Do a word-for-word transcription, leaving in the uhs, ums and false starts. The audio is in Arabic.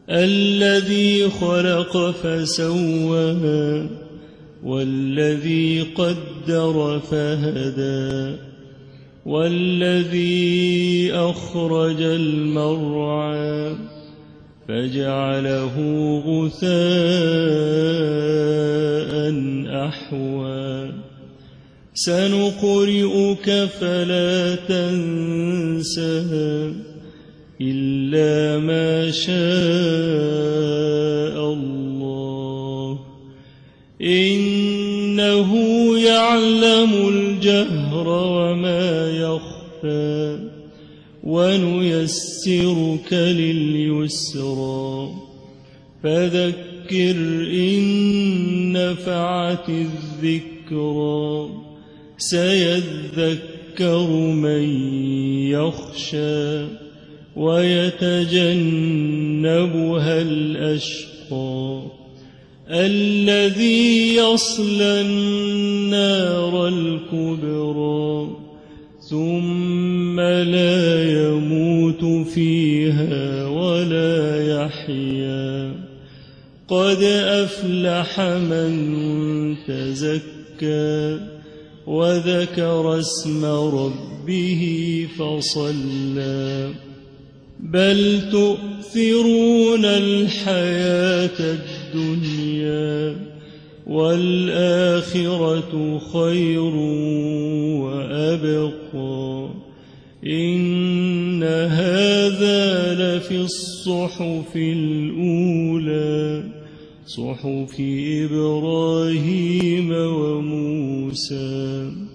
الذي خلق فسوى والذي قدر فهدى والذي أخرج المرعى فجعله غثاء أحوى سنقرئك فلا تنسى إلا ما شاء الله إنه يعلم الجهر وما يخفى ونيسرك لليسرى فذكر إن نفعت الذكرى سيذكر من يخشى ويتجنبها الأشقى الذي يصلى النار الكبرى ثم لا يموت فيها ولا يحيا قد أفلح من تزكى وذكر اسم ربه فصلى بل تؤثرون الحياة الدنيا والآخرة خير وأبقى إن هذا لفي الصحف الأولى صحف إبراهيم وموسى